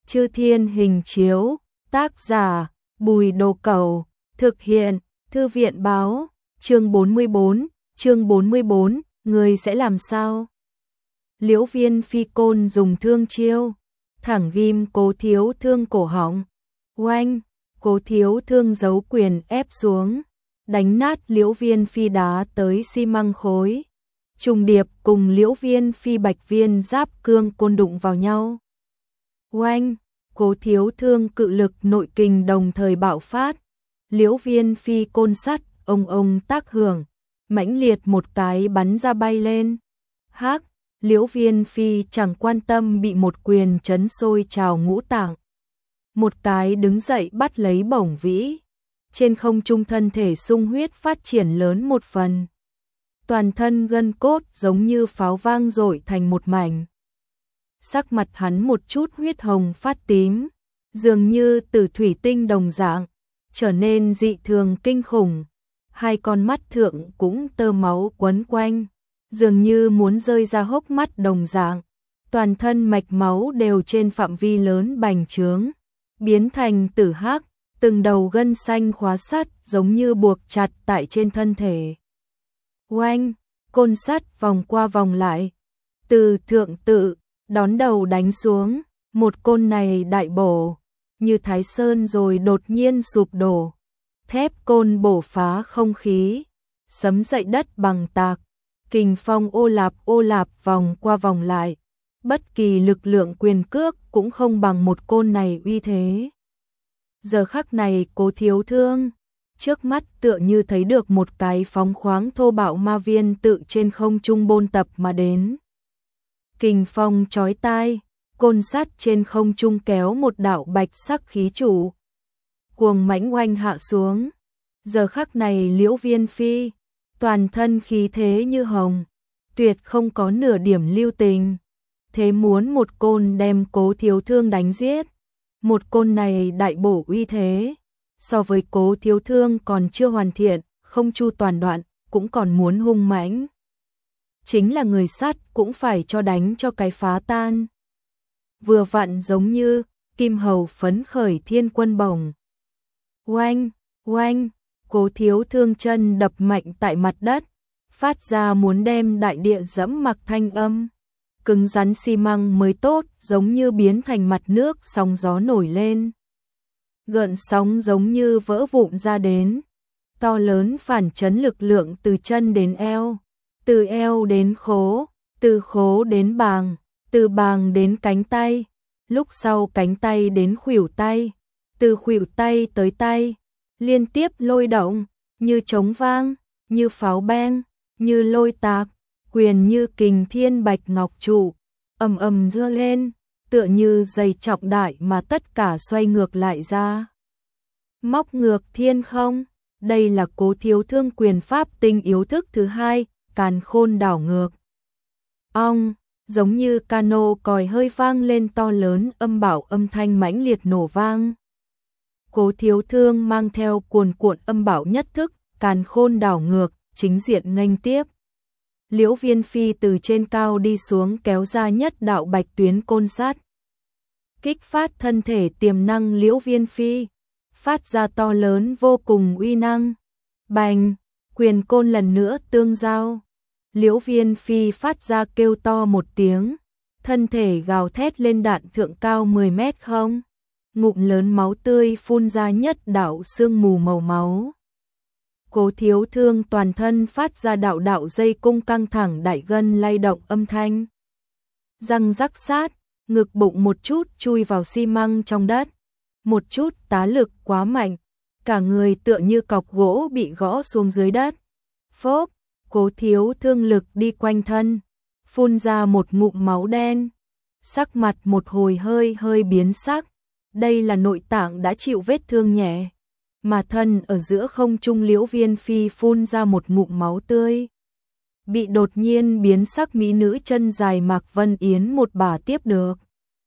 Chư Thiên Hình Chiếu, tác giả, Bùi Đồ Cẩu, thực hiện, Thư viện báo, chương 44, người sẽ làm sao? Liễu Viên Phi côn dùng thương chiêu, thẳng ghim Cố Thiếu Thương cổ họng, oanh, Cố Thiếu Thương giấu quyền ép xuống, đánh nát Liễu Viên Phi đá tới xi măng khối, trùng điệp cùng Liễu Viên Phi bạch viên giáp cương côn đụng vào nhau. Oanh, Cố Thiếu Thương cự lực nội kình đồng thời bạo phát, Liễu Viên Phi côn sắt, ông tác hưởng, mãnh liệt một cái bắn ra bay lên. Hắc, Liễu Viên Phi chẳng quan tâm bị một quyền chấn sôi trào ngũ tạng. Một cái đứng dậy bắt lấy bổng vĩ. Trên không trung thân thể sung huyết phát triển lớn một phần. Toàn thân gân cốt giống như pháo vang rội thành một mảnh. Sắc mặt hắn một chút huyết hồng phát tím, dường như từ thủy tinh đồng dạng, trở nên dị thường kinh khủng. Hai con mắt thượng cũng tơ máu quấn quanh, dường như muốn rơi ra hốc mắt đồng dạng. Toàn thân mạch máu đều trên phạm vi lớn bành trướng, biến thành tử hắc, từng đầu gân xanh khóa sắt giống như buộc chặt tại trên thân thể. Oanh, côn sắt vòng qua vòng lại, từ thượng tự, đón đầu đánh xuống, một côn này đại bổ, như Thái Sơn rồi đột nhiên sụp đổ. Thép côn bổ phá không khí, sấm dậy đất bằng tạc, kình phong ô lạp vòng qua vòng lại, bất kỳ lực lượng quyền cước cũng không bằng một côn này uy thế. Giờ khắc này Cố Thiếu Thương, trước mắt tựa như thấy được một cái phóng khoáng thô bạo ma viên tự trên không trung bôn tập mà đến. Kình phong chói tai, côn sắt trên không trung kéo một đạo bạch sắc khí trụ, cuồng mãnh oanh hạ xuống. Giờ khắc này Liễu Viên Phi, toàn thân khí thế như hồng, tuyệt không có nửa điểm lưu tình. Thế muốn một côn đem Cố Thiếu Thương đánh giết. Một côn này đại bổ uy thế, so với Cố Thiếu Thương còn chưa hoàn thiện, không chu toàn đoạn, cũng còn muốn hung mãnh. Chính là người sắt cũng phải cho đánh cho cái phá tan. Vừa vặn giống như kim hầu phấn khởi thiên quân bổng. Oanh, oanh, Cố Thiếu Thương chân đập mạnh tại mặt đất, phát ra muốn đem đại địa dẫm mặc thanh âm. Cứng rắn xi măng mới tốt giống như biến thành mặt nước sóng gió nổi lên. Gợn sóng giống như vỡ vụn ra đến. To lớn phản chấn lực lượng từ chân đến eo, từ eo đến khố, từ khố đến bàng, từ bàng đến cánh tay, lúc sau cánh tay đến khuỷu tay, từ khuỷu tay tới tay, liên tiếp lôi động, như trống vang, như pháo beng, như lôi tạc, quyền như kình thiên bạch ngọc trụ, ầm ầm dưa lên, tựa như dây trọng đại mà tất cả xoay ngược lại ra. Móc ngược thiên không, đây là Cố Thiếu Thương quyền pháp tinh yếu thức thứ hai, càn khôn đảo ngược. Ong, giống như cano còi hơi vang lên to lớn âm bảo âm thanh mãnh liệt nổ vang. Cố Thiếu Thương mang theo cuồn cuộn âm bảo nhất thức, càn khôn đảo ngược, chính diện nghênh tiếp. Liễu Viên Phi từ trên cao đi xuống kéo ra nhất đạo bạch tuyến côn sắt. Kích phát thân thể tiềm năng Liễu Viên Phi, phát ra to lớn vô cùng uy năng. Bành, quyền côn lần nữa tương giao. Liễu Viên Phi phát ra kêu to một tiếng, thân thể gào thét lên đạn thượng cao 10 mét không. Ngụm lớn máu tươi phun ra nhất đạo sương mù màu máu. Cố Thiếu Thương toàn thân phát ra đạo đạo dây cung căng thẳng đại gân lay động âm thanh. Răng rắc sát, ngực bụng một chút chui vào xi măng trong đất. Một chút tá lực quá mạnh, cả người tựa như cọc gỗ bị gõ xuống dưới đất. Phốp, Cố Thiếu Thương lực đi quanh thân, phun ra một ngụm máu đen. Sắc mặt một hồi hơi biến sắc. Đây là nội tạng đã chịu vết thương nhẹ, mà thân ở giữa không trung Liễu Viên Phi phun ra một ngụm máu tươi. Bị đột nhiên biến sắc mỹ nữ chân dài Mạc Vân Yến một bà tiếp được.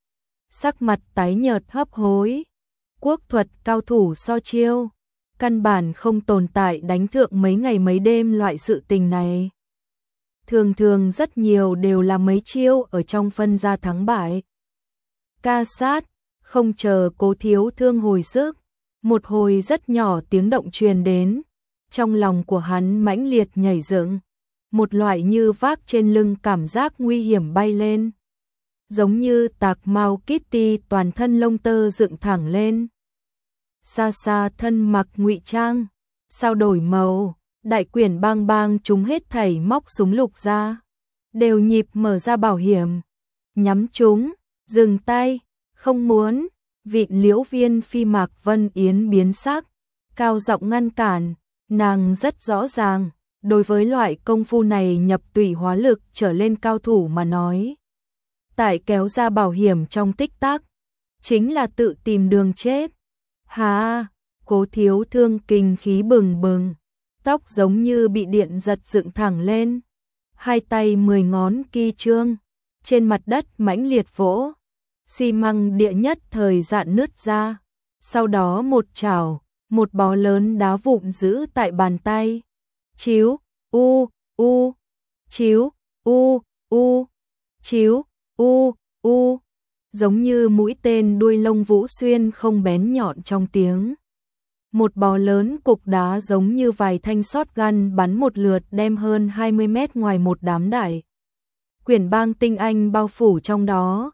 Sắc mặt tái nhợt hấp hối, quốc thuật cao thủ so chiêu, căn bản không tồn tại đánh thượng mấy ngày mấy đêm loại sự tình này. Thường thường rất nhiều đều là mấy chiêu ở trong phân ra thắng bại. Ca sát, Không chờ Cố Thiếu Thương hồi sức, một hồi rất nhỏ tiếng động truyền đến, trong lòng của hắn mãnh liệt nhảy dựng, một loại như vác trên lưng cảm giác nguy hiểm bay lên. Giống như tạc mao Kitty toàn thân lông tơ dựng thẳng lên. Xa xa thân mặc ngụy trang, sao đổi màu, đại quyển bang bang chúng hết thảy móc súng lục ra, đều nhịp mở ra bảo hiểm, nhắm chúng, dừng tay, không muốn, vịn Liễu Viên Phi Mạc Vân Yến biến sắc, cao giọng ngăn cản, nàng rất rõ ràng, đối với loại công phu này nhập tùy hóa lực trở lên cao thủ mà nói. Tại kéo ra bảo hiểm trong tích tắc, chính là tự tìm đường chết. Hà, Cố Thiếu Thương kinh khí bừng bừng, tóc giống như bị điện giật dựng thẳng lên, hai tay 10 ngón ki chương, trên mặt đất mãnh liệt vỗ, xi măng địa nhất thời dạn nứt ra, sau đó một chảo, một bó lớn đá vụn giữ tại bàn tay. Chíu, chíu, chíu, giống như mũi tên đuôi lông vũ xuyên không bén nhọn trong tiếng. Một bó lớn cục đá giống như vài thanh shotgun bắn một lượt đem hơn 20 mét ngoài một đám đại quyển bang tinh anh bao phủ trong đó.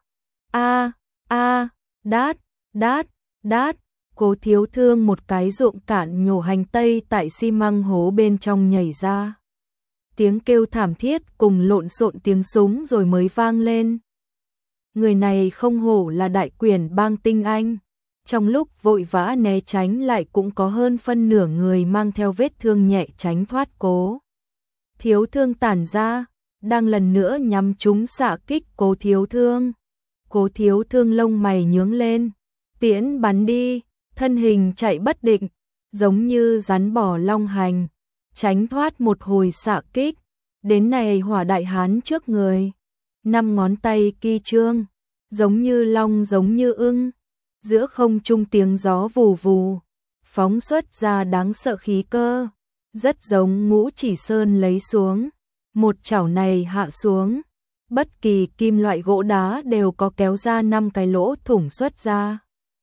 Đát, Cố Thiếu Thương một cái ruộng cạn nhổ hành tây tại xi măng hố bên trong nhảy ra. Tiếng kêu thảm thiết cùng lộn xộn tiếng súng rồi mới vang lên. Người này không hổ là đại quyển bang tinh anh, trong lúc vội vã né tránh lại cũng có hơn phân nửa người mang theo vết thương nhẹ tránh thoát. Cố Thiếu Thương tản ra, đang lần nữa nhắm trúng xạ kích Cố Thiếu Thương. Cố Thiếu Thương lông mày nhướng lên, tiễn bắn đi, thân hình chạy bất định, giống như rắn bò long hành, tránh thoát một hồi xạ kích, đến này hỏa đại hán trước người, 5 ngón tay ki chương, giống như long giống như ưng, giữa không trung tiếng gió vù vù, phóng xuất ra đáng sợ khí cơ, rất giống Ngũ Chỉ Sơn lấy xuống, một chảo này hạ xuống, bất kỳ kim loại gỗ đá đều có kéo ra 5 cái lỗ thủng xuất ra.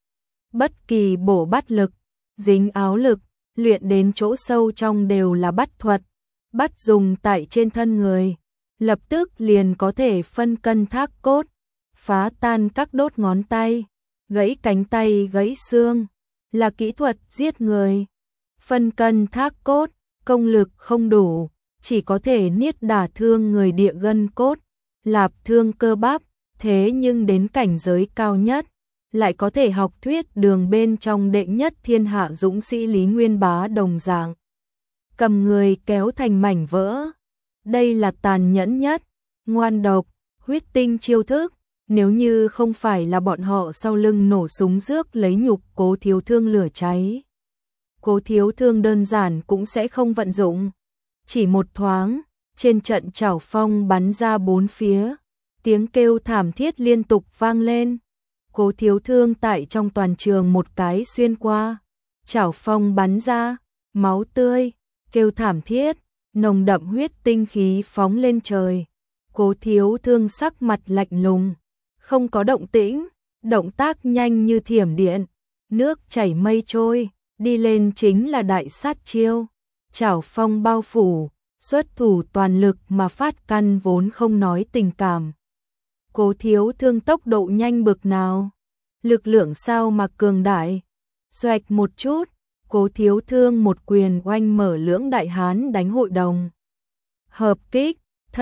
Bất kỳ bổ bắt lực, dính áo lực, luyện đến chỗ sâu trong đều là bắt thuật, bắt dùng tại trên thân người, lập tức liền có thể phân cân thác cốt, phá tan các đốt ngón tay, gãy cánh tay gãy xương, là kỹ thuật giết người. Phân cân thác cốt, công lực không đủ, chỉ có thể niết đả thương người địa gân cốt, lạp thương cơ bắp, thế nhưng đến cảnh giới cao nhất, lại có thể học thuyết đường bên trong đệ nhất thiên hạ dũng sĩ Lý Nguyên Bá đồng dạng. Cầm người kéo thành mảnh vỡ. Đây là tàn nhẫn nhất, ngoan độc, huyết tinh chiêu thức, nếu như không phải là bọn họ sau lưng nổ súng rước lấy nhục Cố Thiếu Thương lửa cháy. Cố Thiếu Thương đơn giản cũng sẽ không vận dụng. Chỉ một thoáng, trên trận chảo phong bắn ra bốn phía, tiếng kêu thảm thiết liên tục vang lên. Cố Thiếu Thương tại trong toàn trường một cái xuyên qua, chảo phong bắn ra, máu tươi, kêu thảm thiết, nồng đậm huyết tinh khí phóng lên trời. Cố Thiếu Thương sắc mặt lạnh lùng, không có động tĩnh, động tác nhanh như thiểm điện, nước chảy mây trôi, đi lên chính là đại sát chiêu, chảo phong bao phủ, xuất thủ toàn lực mà phát căn vốn không nói tình cảm. Cố Thiếu Thương tốc độ nhanh bực nào, lực lượng sao mà cường đại. Xoạch một chút, Cố Thiếu Thương một quyền oanh mở lưỡng đại hán đánh hội đồng. Hợp kích,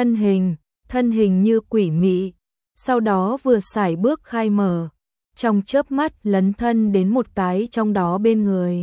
thân hình như quỷ mị, sau đó vừa sải bước khai mở, trong chớp mắt lấn thân đến một cái trong đó bên người.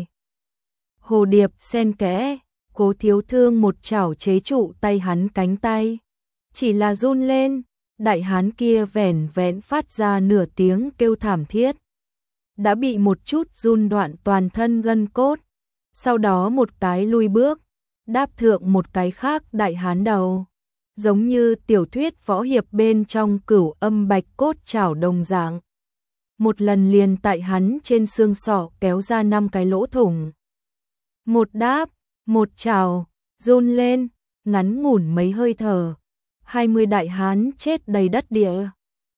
Hồ điệp xen kẽ, Cố Thiếu Thương một chảo chế trụ tay hắn cánh tay, chỉ là run lên, đại hán kia vẻn vẹn phát ra nửa tiếng kêu thảm thiết, đã bị một chút run đoạn toàn thân gân cốt, sau đó một cái lui bước, đáp thượng một cái khác đại hán đầu, giống như tiểu thuyết võ hiệp bên trong Cửu Âm Bạch Cốt chảo đồng dạng. Một lần liền tại hắn trên xương sọ kéo ra 5 cái lỗ thủng. Một đáp, một chảo, run lên, ngắn ngủn mấy hơi thở, 20 đại hán chết đầy đất địa.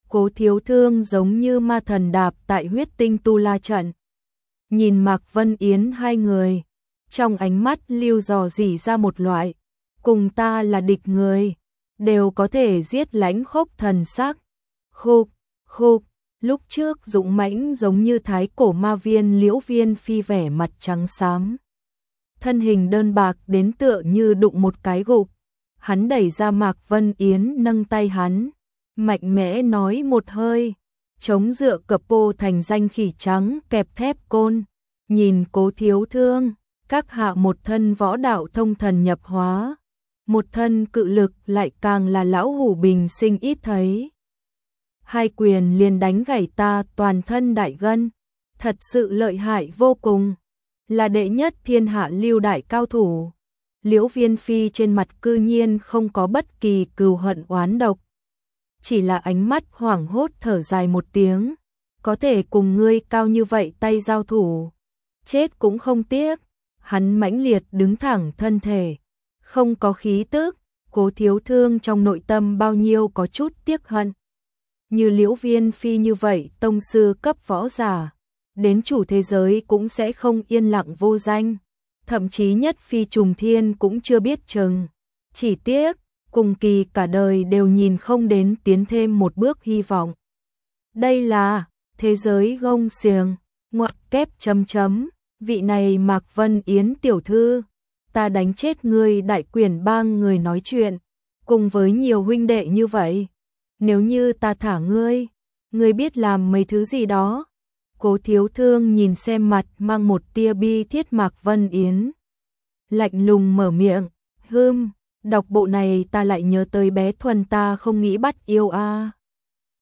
Cố Thiếu Thương giống như ma thần đạp tại huyết tinh tu la trận. Nhìn Mạc Vân Yến hai người, trong ánh mắt lưu dò dỉ ra một loại, cùng ta là địch người, đều có thể giết lãnh khốc thần sắc. Khục, khục, lúc trước dũng mãnh giống như thái cổ ma viên Liễu Viên Phi vẻ mặt trắng xám. Thân hình đơn bạc đến tựa như đụng một cái gục. Hắn đẩy ra Mạc Vân Yến nâng tay hắn, mạnh mẽ nói một hơi, chống dựa cập pô thành danh khỉ trắng kẹp thép côn. Nhìn Cố Thiếu Thương, các hạ một thân võ đạo thông thần nhập hóa, một thân cự lực lại càng là lão hủ bình sinh ít thấy. Hai quyền liền đánh gãy ta toàn thân đại gân, thật sự lợi hại vô cùng, là đệ nhất thiên hạ lưu đại cao thủ. Liễu Viên Phi trên mặt cư nhiên không có bất kỳ cừu hận oán độc, chỉ là ánh mắt hoảng hốt thở dài một tiếng, có thể cùng ngươi cao như vậy tay giao thủ, chết cũng không tiếc. Hắn mãnh liệt đứng thẳng thân thể, không có khí tức. Cố Thiếu Thương trong nội tâm bao nhiêu có chút tiếc hận. Như Liễu Viên Phi như vậy tông sư cấp võ giả, đến chủ thế giới cũng sẽ không yên lặng vô danh, thậm chí nhất phi trùng thiên cũng chưa biết chừng. Chỉ tiếc, cùng kỳ cả đời đều nhìn không đến tiến thêm một bước hy vọng. Đây là thế giới gông xiềng, ngoặc kép chấm chấm, vị này Mạc Vân Yến tiểu thư, ta đánh chết ngươi Đại Quyền Bang người nói chuyện, cùng với nhiều huynh đệ như vậy, nếu như ta thả ngươi, ngươi biết làm mấy thứ gì đó. Cố Thiếu Thương nhìn xem mặt mang một tia bi thiết Mạc Vân Yến, lạnh lùng mở miệng, đọc bộ này ta lại nhớ tới bé Thuần ta không nghĩ bắt yêu a.